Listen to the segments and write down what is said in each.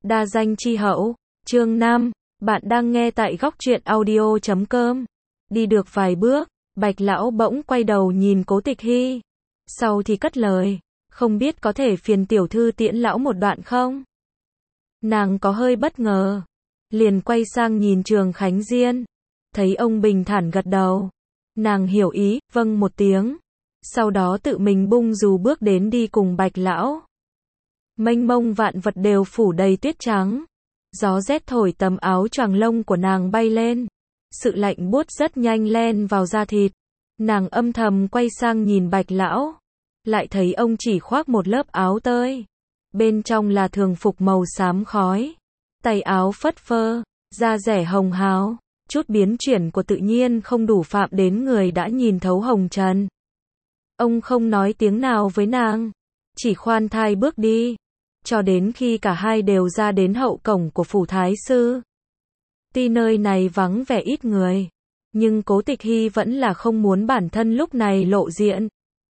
Đa danh chi hậu, chương 5, bạn đang nghe tại góc truyện audio.com. Đi được vài bước, Bạch lão bỗng quay đầu nhìn Cố Tịch Hy. Sau thì cất lời, không biết có thể phiền tiểu thư tiễn lão một đoạn không? Nàng có hơi bất ngờ, liền quay sang nhìn Trường Khánh Diên, thấy ông bình thản gật đầu. Nàng hiểu ý, vâng một tiếng, sau đó tự mình bung dù bước đến đi cùng Bạch lão. Mênh mông vạn vật đều phủ đầy tuyết trắng, gió rét thổi tấm áo choàng lông của nàng bay lên, sự lạnh buốt rất nhanh len vào da thịt. Nàng âm thầm quay sang nhìn Bạch lão, lại thấy ông chỉ khoác một lớp áo tơi, bên trong là thường phục màu xám khói, tay áo phất phơ, da dẻ hồng hào, chút biến chuyển của tự nhiên không đủ phạm đến người đã nhìn thấu hồng trần. Ông không nói tiếng nào với nàng, chỉ khoan thai bước đi, cho đến khi cả hai đều ra đến hậu cổng của phủ thái sư. Tuy nơi này vắng vẻ ít người, nhưng Cố Tịch Hy vẫn là không muốn bản thân lúc này lộ diện.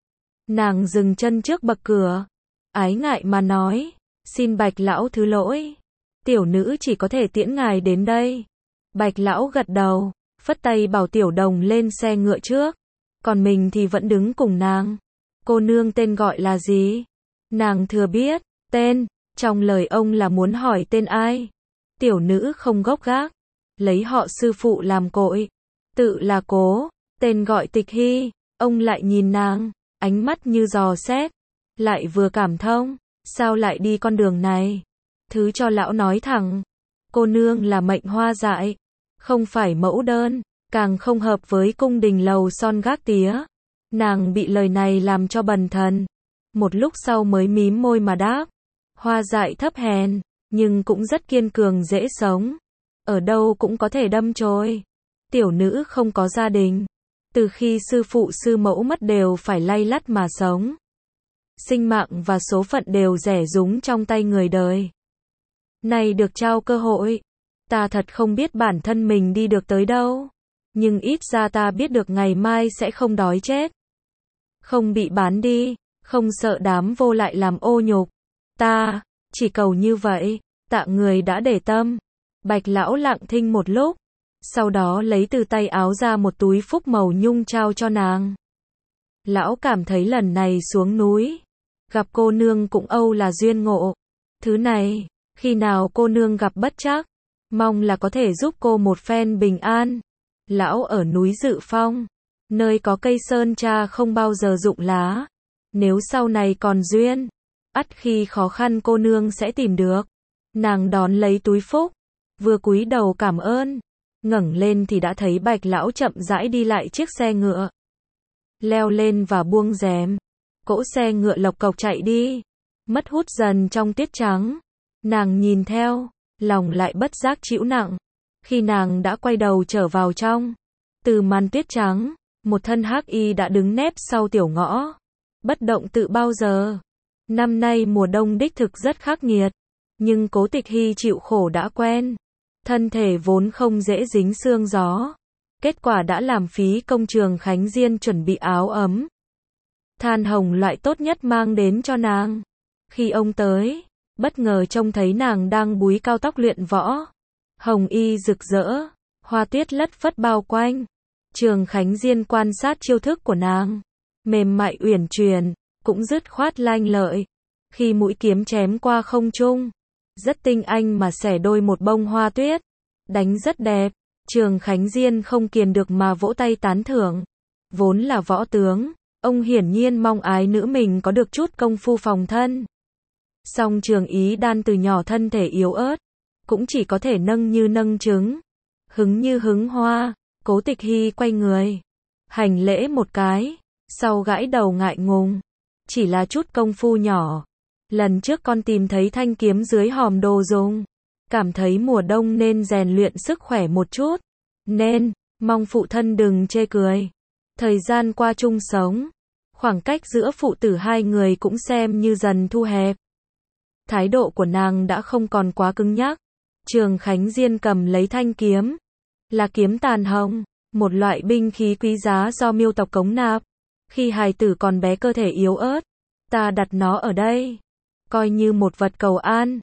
Nàng dừng chân trước bậc cửa, ái ngại mà nói, xin Bạch lão thứ lỗi, tiểu nữ chỉ có thể tiễn ngài đến đây. Bạch lão gật đầu, phất tay bảo tiểu đồng lên xe ngựa trước, còn mình thì vẫn đứng cùng nàng. Cô nương tên gọi là gì? Nàng thừa biết, tên, trong lời ông là muốn hỏi tên ai. Tiểu nữ không gốc gác, lấy họ sư phụ làm cội, tự là Cố, tên gọi Tịch Hy. Ông lại nhìn nàng, ánh mắt như dò xét, lại vừa cảm thông, sao lại đi con đường này? Thứ cho lão nói thẳng, cô nương là mệnh hoa dại, không phải mẫu đơn, càng không hợp với cung đình lầu son gác tía. Nàng bị lời này làm cho bần thần, một lúc sau mới mím môi mà đáp, hoa dại thấp hèn, nhưng cũng rất kiên cường dễ sống, ở đâu cũng có thể đâm chồi. Tiểu nữ không có gia đình, từ khi sư phụ sư mẫu mất đều phải lay lắt mà sống. Sinh mạng và số phận đều rẻ rúng trong tay người đời. Này được trao cơ hội, ta thật không biết bản thân mình đi được tới đâu, nhưng ít ra ta biết được ngày mai sẽ không đói chết, không bị bán đi, không sợ đám vô lại làm ô nhục. Ta chỉ cầu như vậy, tạ người đã để tâm. Bạch lão lặng thinh một lúc, sau đó lấy từ tay áo ra một túi phúc màu nhung trao cho nàng. Lão cảm thấy lần này xuống núi, gặp cô nương cũng âu là duyên ngộ. Thứ này, khi nào cô nương gặp bất trắc, mong là có thể giúp cô một phen bình an. Lão ở núi Dự Phong, nơi có cây sơn tra không bao giờ rụng lá. Nếu sau này còn duyên, ắt khi khó khăn cô nương sẽ tìm được. Nàng đón lấy túi phúc, vừa cúi đầu cảm ơn, ngẩng lên thì đã thấy Bạch lão chậm rãi đi lại chiếc xe ngựa. Leo lên và buông rèm, cỗ xe ngựa lộc cộc chạy đi, mất hút dần trong tiết trắng. Nàng nhìn theo, lòng lại bất giác trĩu nặng. Khi nàng đã quay đầu trở vào trong, từ màn tuyết trắng, một thân hắc y đã đứng nép sau tiểu ngõ, bất động tự bao giờ. Năm nay mùa đông đích thực rất khắc nghiệt, nhưng Cố Tịch Hy chịu khổ đã quen, thân thể vốn không dễ dính sương gió, kết quả đã làm phí công Trường Khánh Diên chuẩn bị áo ấm, than hồng loại tốt nhất mang đến cho nàng. Khi ông tới, bất ngờ trông thấy nàng đang búi cao tóc luyện võ, hồng y rực rỡ, hoa tuyết lất phất bao quanh. Trường Khánh Diên quan sát chiêu thức của nàng, mềm mại uyển chuyển, cũng dứt khoát lanh lợi. Khi mũi kiếm chém qua không trung, rất tinh anh mà xẻ đôi một bông hoa tuyết, đánh rất đẹp. Trường Khánh Diên không kiềm được mà vỗ tay tán thưởng. Vốn là võ tướng, ông hiển nhiên mong ái nữ mình có được chút công phu phòng thân. Song Trường Ý Đan từ nhỏ thân thể yếu ớt, cũng chỉ có thể nâng như nâng trứng, hứng như hứng hoa. Cố Tịch Hy quay người, hành lễ một cái, sau gãi đầu ngại ngùng, chỉ là chút công phu nhỏ. Lần trước con tìm thấy thanh kiếm dưới hòm đồ dùng, cảm thấy mùa đông nên rèn luyện sức khỏe một chút, nên mong phụ thân đừng chê cười. Thời gian qua chung sống, khoảng cách giữa phụ tử hai người cũng xem như dần thu hẹp. Thái độ của nàng đã không còn quá cứng nhắc. Trường Khánh Diên cầm lấy thanh kiếm, là kiếm tàn hồng, một loại binh khí quý giá do Miêu tộc cống nạp. Khi hài tử còn bé cơ thể yếu ớt, ta đặt nó ở đây, coi như một vật cầu an.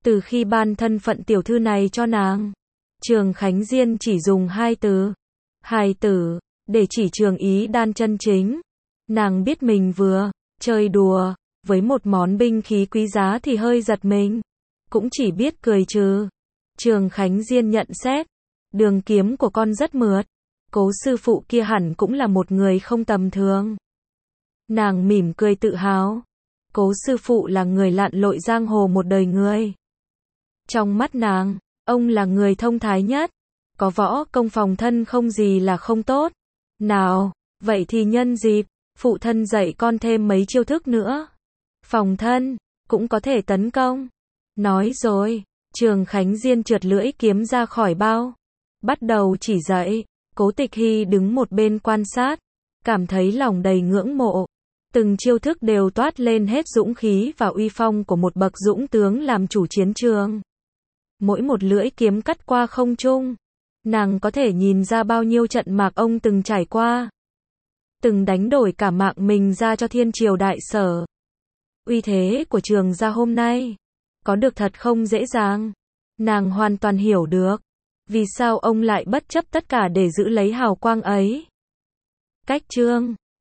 Từ khi ban thân phận tiểu thư này cho nàng, Trường Khánh Diên chỉ dùng hai từ, hài tử, để chỉ Trường Ý Đan chân chính. Nàng biết mình vừa chơi đùa với một món binh khí quý giá thì hơi giật mình, cũng chỉ biết cười trừ. Trường Khánh Diên nhận xét, đường kiếm của con rất mượt, Cố sư phụ kia hẳn cũng là một người không tầm thường. Nàng mỉm cười tự hào, Cố sư phụ là người lặn lội giang hồ một đời người. Trong mắt nàng, ông là người thông thái nhất, có võ công phòng thân không gì là không tốt. Nào, vậy thì nhân dịp, phụ thân dạy con thêm mấy chiêu thức nữa. Phòng thân, cũng có thể tấn công. Nói rồi, Trường Khánh Diên trượt lưỡi kiếm ra khỏi bao, bắt đầu chỉ dạy. Cố Tịch Hy đứng một bên quan sát, cảm thấy lòng đầy ngưỡng mộ. Từng chiêu thức đều toát lên hết dũng khí và uy phong của một bậc dũng tướng làm chủ chiến trường. Mỗi một lưỡi kiếm cắt qua không trung, nàng có thể nhìn ra bao nhiêu trận mạc ông từng trải qua. Từng đánh đổi cả mạng mình ra cho thiên triều đại sở. Uy thế của Trường gia hôm nay, có được thật không dễ dàng. Nàng hoàn toàn hiểu được, vì sao ông lại bất chấp tất cả để giữ lấy hào quang ấy. Cách chương